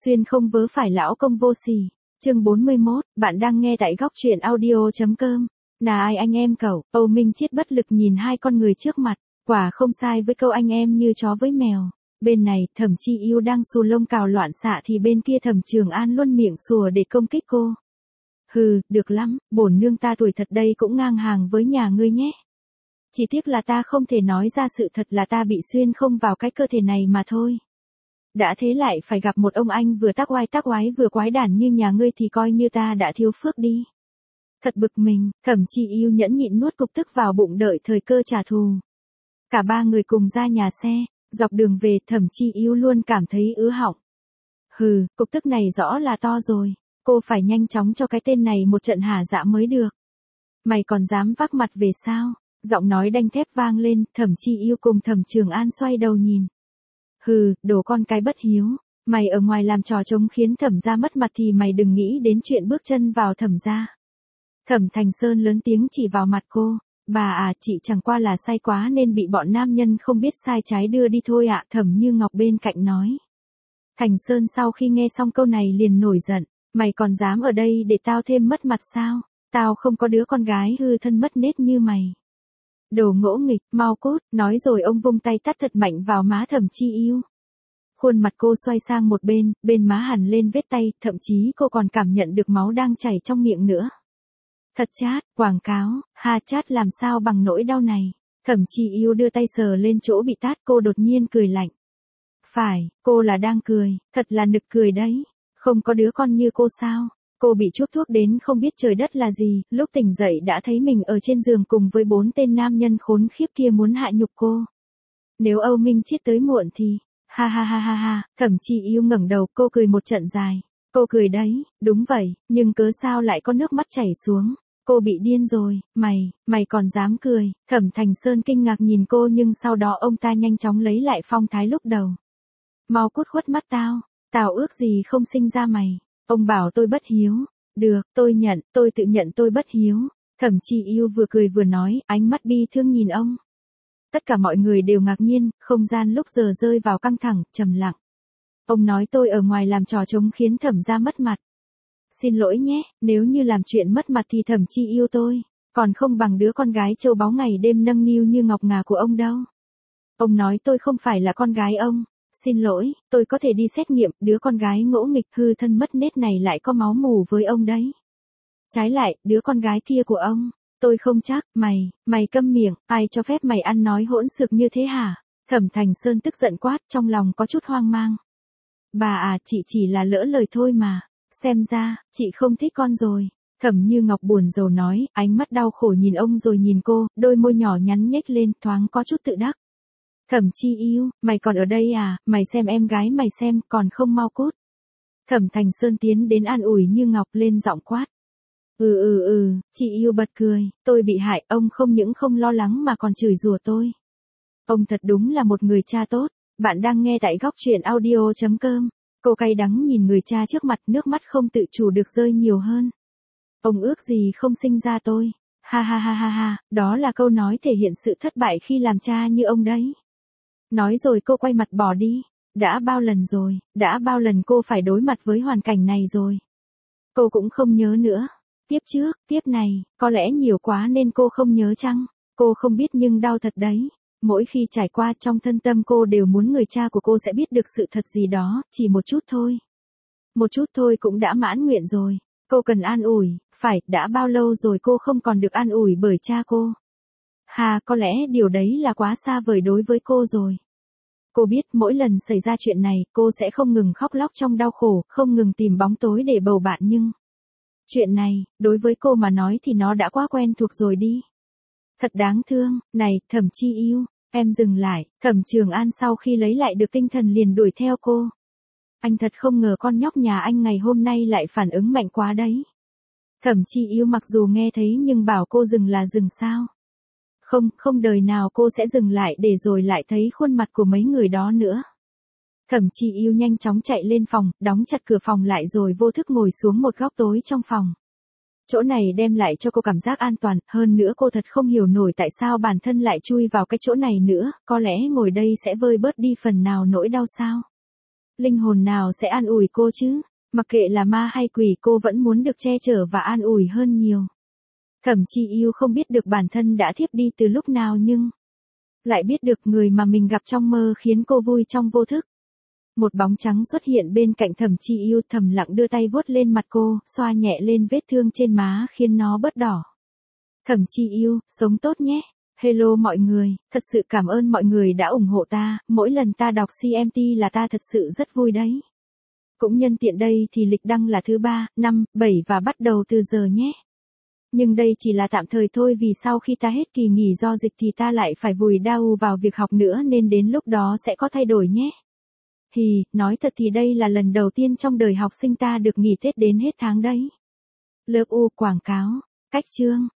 Xuyên không vớ phải lão công vô sỉ. Chương 41, bạn đang nghe tại góc truyện audio.com. Là ai anh em cậu? Âu Minh Chiết bất lực nhìn hai con người trước mặt, quả không sai với câu anh em như chó với mèo. Bên này, Thẩm Chi Yêu đang xù lông cào loạn xạ thì bên kia Thẩm Trường An luôn miệng sùa để công kích cô. Hừ, được lắm, bổn nương ta tuổi thật đây cũng ngang hàng với nhà ngươi nhé. Chỉ tiếc là ta không thể nói ra sự thật là ta bị xuyên không vào cái cơ thể này mà thôi. Đã thế lại phải gặp một ông anh vừa tác oái vừa quái đản như nhà ngươi thì coi như ta đã thiếu phước đi. Thật bực mình, Thẩm Chi Yêu nhẫn nhịn nuốt cục tức vào bụng đợi thời cơ trả thù. Cả ba người cùng ra nhà xe, dọc đường về Thẩm Chi Yêu luôn cảm thấy ứ họng. Hừ, cục tức này rõ là to rồi, cô phải nhanh chóng cho cái tên này một trận hả dạ mới được. Mày còn dám vác mặt về sao? Giọng nói đanh thép vang lên, Thẩm Chi Yêu cùng Thẩm Trường An xoay đầu nhìn. Hừ, đồ con cái bất hiếu, mày ở ngoài làm trò trống khiến Thẩm gia mất mặt thì mày đừng nghĩ đến chuyện bước chân vào Thẩm gia. Thẩm Thành Sơn lớn tiếng chỉ vào mặt cô, bà à, chị chẳng qua là say quá nên bị bọn nam nhân không biết sai trái đưa đi thôi ạ. Thẩm Như Ngọc bên cạnh nói. Thành Sơn sau khi nghe xong câu này liền nổi giận, mày còn dám ở đây để tao thêm mất mặt sao? Tao không có đứa con gái hư thân mất nết như mày. Đồ ngỗ nghịch, mau cút, nói rồi ông vung tay tát thật mạnh vào má Thẩm Chi Yêu. Khuôn mặt cô xoay sang một bên má hằn lên vết tay, thậm chí cô còn cảm nhận được máu đang chảy trong miệng nữa. Thật chát, quảng cáo, ha chát làm sao bằng nỗi đau này. Thẩm Chi Yêu đưa tay sờ lên chỗ bị tát, cô đột nhiên cười lạnh. Phải, cô là đang cười, thật là nực cười đấy. Không có đứa con như cô sao? Cô bị chuốc thuốc đến không biết trời đất là gì, lúc tỉnh dậy đã thấy mình ở trên giường cùng với 4 tên nam nhân khốn khiếp kia muốn hạ nhục cô. Nếu Âu Minh Chiết tới muộn thì, ha, Thẩm Chi Yêu ngẩng đầu, cô cười một trận dài. Cô cười đấy, đúng vậy, nhưng cớ sao lại có nước mắt chảy xuống. Cô bị điên rồi, mày còn dám cười. Thẩm Thành Sơn kinh ngạc nhìn cô nhưng sau đó ông ta nhanh chóng lấy lại phong thái lúc đầu. Mau cút khuất mắt tao ước gì không sinh ra mày. Ông bảo tôi bất hiếu. Được, tôi tự nhận tôi bất hiếu. Thẩm Chi Yêu vừa cười vừa nói, ánh mắt bi thương nhìn ông. Tất cả mọi người đều ngạc nhiên, không gian lúc giờ rơi vào căng thẳng, trầm lặng. Ông nói tôi ở ngoài làm trò trống khiến Thẩm gia mất mặt. Xin lỗi nhé, nếu như làm chuyện mất mặt thì Thẩm Chi Yêu tôi còn không bằng đứa con gái châu báu ngày đêm nâng niu như ngọc ngà của ông đâu. Ông nói tôi không phải là con gái ông. Xin lỗi, tôi có thể đi xét nghiệm, đứa con gái ngỗ nghịch hư thân mất nết này lại có máu mủ với ông đấy. Trái lại, đứa con gái kia của ông, tôi không chắc. Mày câm miệng, ai cho phép mày ăn nói hỗn xược như thế hả? Thẩm Thành Sơn tức giận quát, trong lòng có chút hoang mang. Bà à, chị chỉ là lỡ lời thôi mà, xem ra, chị không thích con rồi. Thẩm Như Ngọc buồn rầu nói, ánh mắt đau khổ nhìn ông rồi nhìn cô, đôi môi nhỏ nhắn nhếch lên, thoáng có chút tự đắc. Thẩm Chi Yêu, mày còn ở đây à, mày xem em gái mày xem, còn không mau cút. Thẩm Thành Sơn tiến đến an ủi Như Ngọc lên giọng quát. Chị Yêu bật cười, tôi bị hại, ông không những không lo lắng mà còn chửi rủa tôi. Ông thật đúng là một người cha tốt. Bạn đang nghe tại góc truyện audio.com. Cô cay đắng nhìn người cha trước mặt, nước mắt không tự chủ được rơi nhiều hơn. Ông ước gì không sinh ra tôi. Ha, đó là câu nói thể hiện sự thất bại khi làm cha như ông đấy. Nói rồi cô quay mặt bỏ đi. Đã bao lần cô phải đối mặt với hoàn cảnh này rồi. Cô cũng không nhớ nữa. Tiếp trước, tiếp này, có lẽ nhiều quá nên cô không nhớ chăng? Cô không biết nhưng đau thật đấy. Mỗi khi trải qua trong thân tâm cô đều muốn người cha của cô sẽ biết được sự thật gì đó, chỉ một chút thôi. Một chút thôi cũng đã mãn nguyện rồi. Cô cần an ủi, phải, đã bao lâu rồi cô không còn được an ủi bởi cha cô. Có lẽ điều đấy là quá xa vời đối với cô rồi. Cô biết mỗi lần xảy ra chuyện này, cô sẽ không ngừng khóc lóc trong đau khổ, không ngừng tìm bóng tối để bầu bạn nhưng chuyện này, đối với cô mà nói thì nó đã quá quen thuộc rồi đi. Thật đáng thương, này, Thẩm Chi Yêu, em dừng lại. Thẩm Trường An sau khi lấy lại được tinh thần liền đuổi theo cô. Anh thật không ngờ con nhóc nhà anh ngày hôm nay lại phản ứng mạnh quá đấy. Thẩm Chi Yêu mặc dù nghe thấy nhưng bảo cô dừng là dừng sao? Không đời nào cô sẽ dừng lại để rồi lại thấy khuôn mặt của mấy người đó nữa. Thẩm Chi Yêu nhanh chóng chạy lên phòng, đóng chặt cửa phòng lại rồi vô thức ngồi xuống một góc tối trong phòng. Chỗ này đem lại cho cô cảm giác an toàn, hơn nữa cô thật không hiểu nổi tại sao bản thân lại chui vào cái chỗ này nữa, có lẽ ngồi đây sẽ vơi bớt đi phần nào nỗi đau sao. Linh hồn nào sẽ an ủi cô chứ? Mặc kệ là ma hay quỷ cô vẫn muốn được che chở và an ủi hơn nhiều. Thẩm Chi Yêu không biết được bản thân đã thiếp đi từ lúc nào nhưng lại biết được người mà mình gặp trong mơ khiến cô vui trong vô thức. Một bóng trắng xuất hiện bên cạnh Thẩm Chi Yêu, thầm lặng đưa tay vuốt lên mặt cô, xoa nhẹ lên vết thương trên má khiến nó bớt đỏ. Thẩm Chi Yêu, sống tốt nhé. Hello mọi người, thật sự cảm ơn mọi người đã ủng hộ ta, mỗi lần ta đọc CMT là ta thật sự rất vui đấy. Cũng nhân tiện đây thì lịch đăng là thứ 3, 5, 7 và bắt đầu từ giờ nhé. Nhưng đây chỉ là tạm thời thôi vì sau khi ta hết kỳ nghỉ do dịch thì ta lại phải vùi đau vào việc học nữa nên đến lúc đó sẽ có thay đổi nhé. Nói thật thì đây là lần đầu tiên trong đời học sinh ta được nghỉ Tết đến hết tháng đấy. Lớp U quảng cáo, cách chương.